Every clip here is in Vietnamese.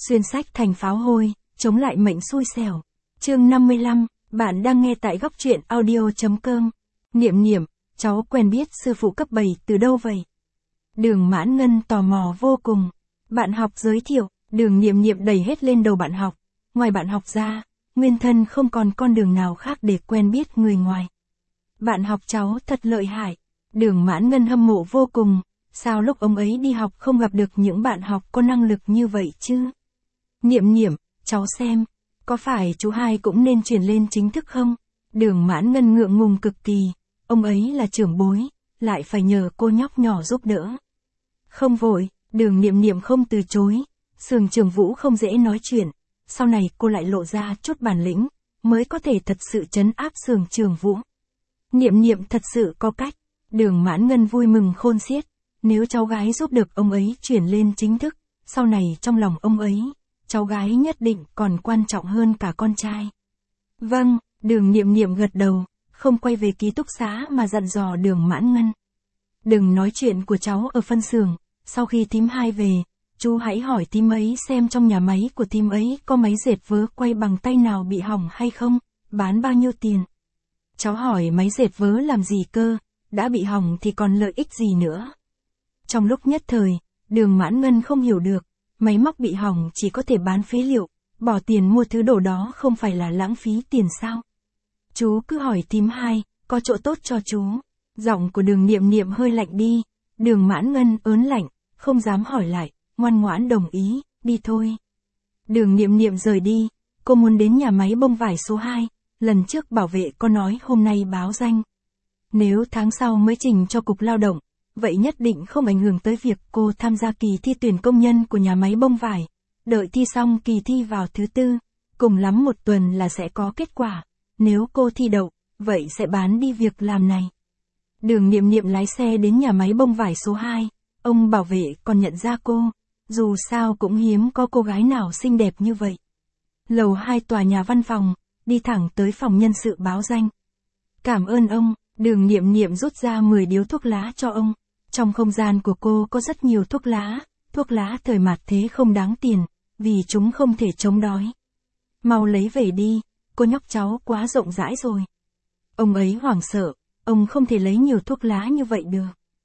Xuyên sách thành pháo hôi, chống lại mệnh xui xẻo. Chương 55, bạn đang nghe tại góc truyện audio.com. Niệm niệm, cháu quen biết sư phụ cấp 7 từ đâu vậy? Đường Mãn Ngân tò mò vô cùng. Bạn học giới thiệu, Đường Niệm Niệm đẩy hết lên đầu bạn học. Ngoài bạn học ra, nguyên thân không còn con đường nào khác để quen biết người ngoài. Bạn học cháu thật lợi hại. Đường Mãn Ngân hâm mộ vô cùng. Sao lúc ông ấy đi học không gặp được những bạn học có năng lực như vậy chứ? Niệm Niệm, cháu xem, có phải chú hai cũng nên chuyển lên chính thức không? Đường Mãn Ngân ngượng ngùng cực kỳ, ông ấy là trưởng bối, lại phải nhờ cô nhóc nhỏ giúp đỡ. Không vội, Đường Niệm Niệm không từ chối, Sường Trường Vũ không dễ nói chuyện, sau này cô lại lộ ra chút bản lĩnh, mới có thể thật sự trấn áp Sường Trường Vũ. Niệm Niệm thật sự có cách, Đường Mãn Ngân vui mừng khôn xiết, nếu cháu gái giúp được ông ấy chuyển lên chính thức, sau này trong lòng ông ấy, cháu gái nhất định còn quan trọng hơn cả con trai. Vâng, Đường Niệm Niệm gật đầu, không quay về ký túc xá mà dặn dò Đường Mãn Ngân. Đừng nói chuyện của cháu ở phân xưởng, sau khi thím hai về, chú hãy hỏi thím ấy xem trong nhà máy của thím ấy có máy dệt vớ quay bằng tay nào bị hỏng hay không, bán bao nhiêu tiền. Cháu hỏi máy dệt vớ làm gì cơ, đã bị hỏng thì còn lợi ích gì nữa. Trong lúc nhất thời, Đường Mãn Ngân không hiểu được, máy móc bị hỏng chỉ có thể bán phế liệu, bỏ tiền mua thứ đồ đó không phải là lãng phí tiền sao. Chú cứ hỏi thím hai, có chỗ tốt cho chú. Giọng của Đường Niệm Niệm hơi lạnh đi, Đường Mãn Ngân ớn lạnh, không dám hỏi lại, ngoan ngoãn đồng ý, đi thôi. Đường Niệm Niệm rời đi, cô muốn đến nhà máy bông vải số 2, lần trước bảo vệ có nói hôm nay báo danh. Nếu tháng sau mới trình cho Cục Lao động, vậy nhất định không ảnh hưởng tới việc cô tham gia kỳ thi tuyển công nhân của nhà máy bông vải. Đợi thi xong kỳ thi vào thứ tư, cùng lắm một tuần là sẽ có kết quả. Nếu cô thi đậu, vậy sẽ bán đi việc làm này. Đường Niệm Niệm lái xe đến nhà máy bông vải số 2, ông bảo vệ còn nhận ra cô, dù sao cũng hiếm có cô gái nào xinh đẹp như vậy. Lầu 2 tòa nhà văn phòng, đi thẳng tới phòng nhân sự báo danh. Cảm ơn ông, Đường Niệm Niệm rút ra 10 điếu thuốc lá cho ông. Trong không gian của cô có rất nhiều thuốc lá thời mạt thế không đáng tiền, vì chúng không thể chống đói. Mau lấy về đi, cô nhóc cháu quá rộng rãi rồi. Ông ấy hoảng sợ, ông không thể lấy nhiều thuốc lá như vậy được.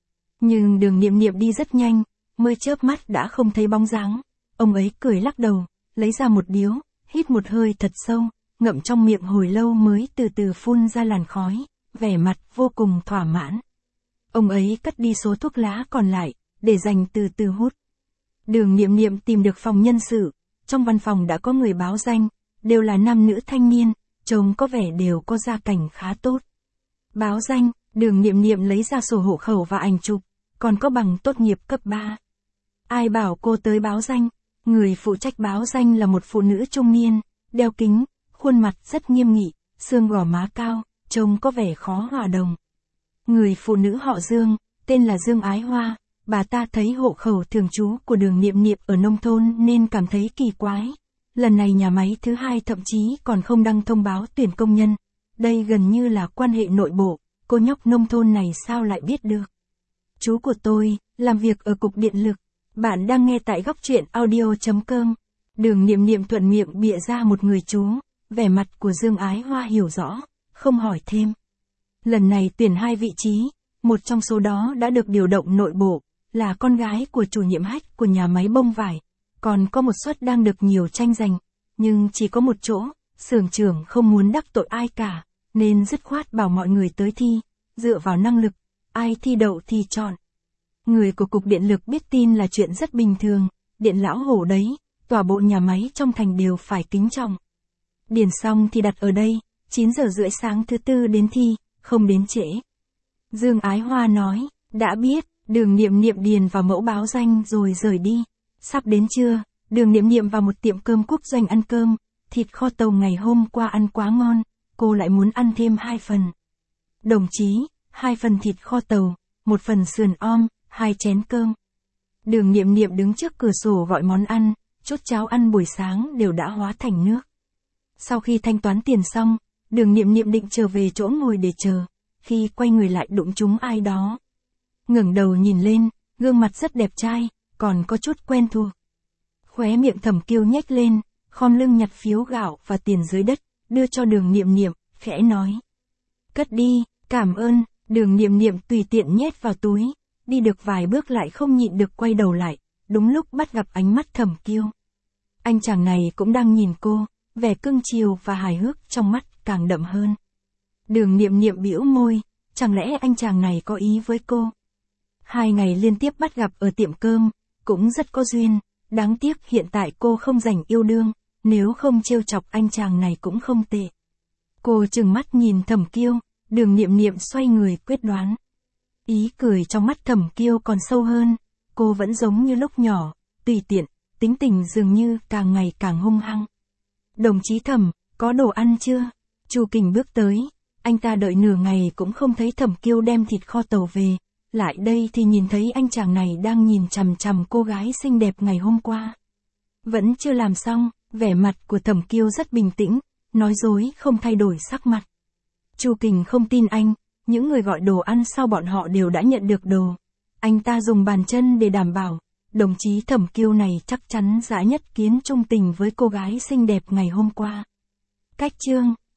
Nhưng Đường Niệm Niệm đi rất nhanh, mới chớp mắt đã không thấy bóng dáng. Ông ấy cười lắc đầu, lấy ra một điếu, hít một hơi thật sâu, ngậm trong miệng hồi lâu mới từ từ phun ra làn khói, vẻ mặt vô cùng thỏa mãn. Ông ấy cất đi số thuốc lá còn lại, để dành từ từ hút. Đường Niệm Niệm tìm được phòng nhân sự, trong văn phòng đã có người báo danh, đều là nam nữ thanh niên, trông có vẻ đều có gia cảnh khá tốt. Báo danh, Đường Niệm Niệm lấy ra sổ hộ khẩu và ảnh chụp, còn có bằng tốt nghiệp cấp 3. Ai bảo cô tới báo danh? Người phụ trách báo danh là một phụ nữ trung niên, đeo kính, khuôn mặt rất nghiêm nghị, xương gò má cao, trông có vẻ khó hòa đồng. Người phụ nữ họ Dương, tên là Dương Ái Hoa, bà ta thấy hộ khẩu thường trú của Đường Niệm Niệm ở nông thôn nên cảm thấy kỳ quái. Lần này nhà máy thứ 2 thậm chí còn không đăng thông báo tuyển công nhân. Đây gần như là quan hệ nội bộ, cô nhóc nông thôn này sao lại biết được. Chú của tôi, làm việc ở Cục Điện lực. Bạn đang nghe tại góc truyện audio.com. Đường Niệm Niệm thuận miệng bịa ra một người chú, vẻ mặt của Dương Ái Hoa hiểu rõ, không hỏi thêm. Lần này tuyển 2 vị trí, một trong số đó đã được điều động nội bộ, là con gái của chủ nhiệm hách của nhà máy bông vải. Còn có một suất đang được nhiều tranh giành, nhưng chỉ có một chỗ, xưởng trưởng không muốn đắc tội ai cả, nên dứt khoát bảo mọi người tới thi, dựa vào năng lực, ai thi đậu thì chọn. Người của Cục Điện lực biết tin là chuyện rất bình thường, điện lão hổ đấy, tòa bộ nhà máy trong thành đều phải kính trọng. Điền xong thì đặt ở đây, 9 giờ rưỡi sáng thứ tư đến thi, không đến trễ. Dương Ái Hoa nói, đã biết, Đường Niệm Niệm điền vào mẫu báo danh rồi rời đi. Sắp đến trưa, Đường Niệm Niệm vào một tiệm cơm quốc doanh ăn cơm, thịt kho tàu ngày hôm qua ăn quá ngon, cô lại muốn ăn thêm 2 phần. Đồng chí, 2 phần thịt kho tàu, 1 phần sườn om, 2 chén cơm. Đường Niệm Niệm đứng trước cửa sổ gọi món ăn, chút cháo ăn buổi sáng đều đã hóa thành nước. Sau khi thanh toán tiền xong, Đường Niệm Niệm định trở về chỗ ngồi để chờ, khi quay người lại đụng trúng ai đó. Ngẩng đầu nhìn lên, gương mặt rất đẹp trai, còn có chút quen thuộc. Khóe miệng Thẩm Kiêu nhếch lên, khom lưng nhặt phiếu gạo và tiền dưới đất, đưa cho Đường Niệm Niệm, khẽ nói. Cất đi, cảm ơn. Đường Niệm Niệm tùy tiện nhét vào túi, đi được vài bước lại không nhịn được quay đầu lại, đúng lúc bắt gặp ánh mắt Thẩm Kiêu. Anh chàng này cũng đang nhìn cô, vẻ cưng chiều và hài hước trong mắt càng đậm hơn. Đường Niệm Niệm bĩu môi, chẳng lẽ anh chàng này có ý với cô? 2 ngày liên tiếp bắt gặp ở tiệm cơm, cũng rất có duyên, đáng tiếc hiện tại cô không rảnh yêu đương, nếu không trêu chọc anh chàng này cũng không tệ. Cô trừng mắt nhìn Thẩm Kiêu, Đường Niệm Niệm xoay người quyết đoán. Ý cười trong mắt Thẩm Kiêu còn sâu hơn, cô vẫn giống như lúc nhỏ, tùy tiện, tính tình dường như càng ngày càng hung hăng. Đồng chí Thẩm, có đồ ăn chưa? Chu Kình bước tới, anh ta đợi nửa ngày cũng không thấy Thẩm Kiêu đem thịt kho tàu về, lại đây thì nhìn thấy anh chàng này đang nhìn chằm chằm cô gái xinh đẹp ngày hôm qua. Vẫn chưa làm xong, vẻ mặt của Thẩm Kiêu rất bình tĩnh, nói dối không thay đổi sắc mặt. Chu Kình không tin anh, những người gọi đồ ăn sau bọn họ đều đã nhận được đồ. Anh ta dùng bàn chân để đảm bảo, đồng chí Thẩm Kiêu này chắc chắn dã nhất kiến trung tình với cô gái xinh đẹp ngày hôm qua. Cách chương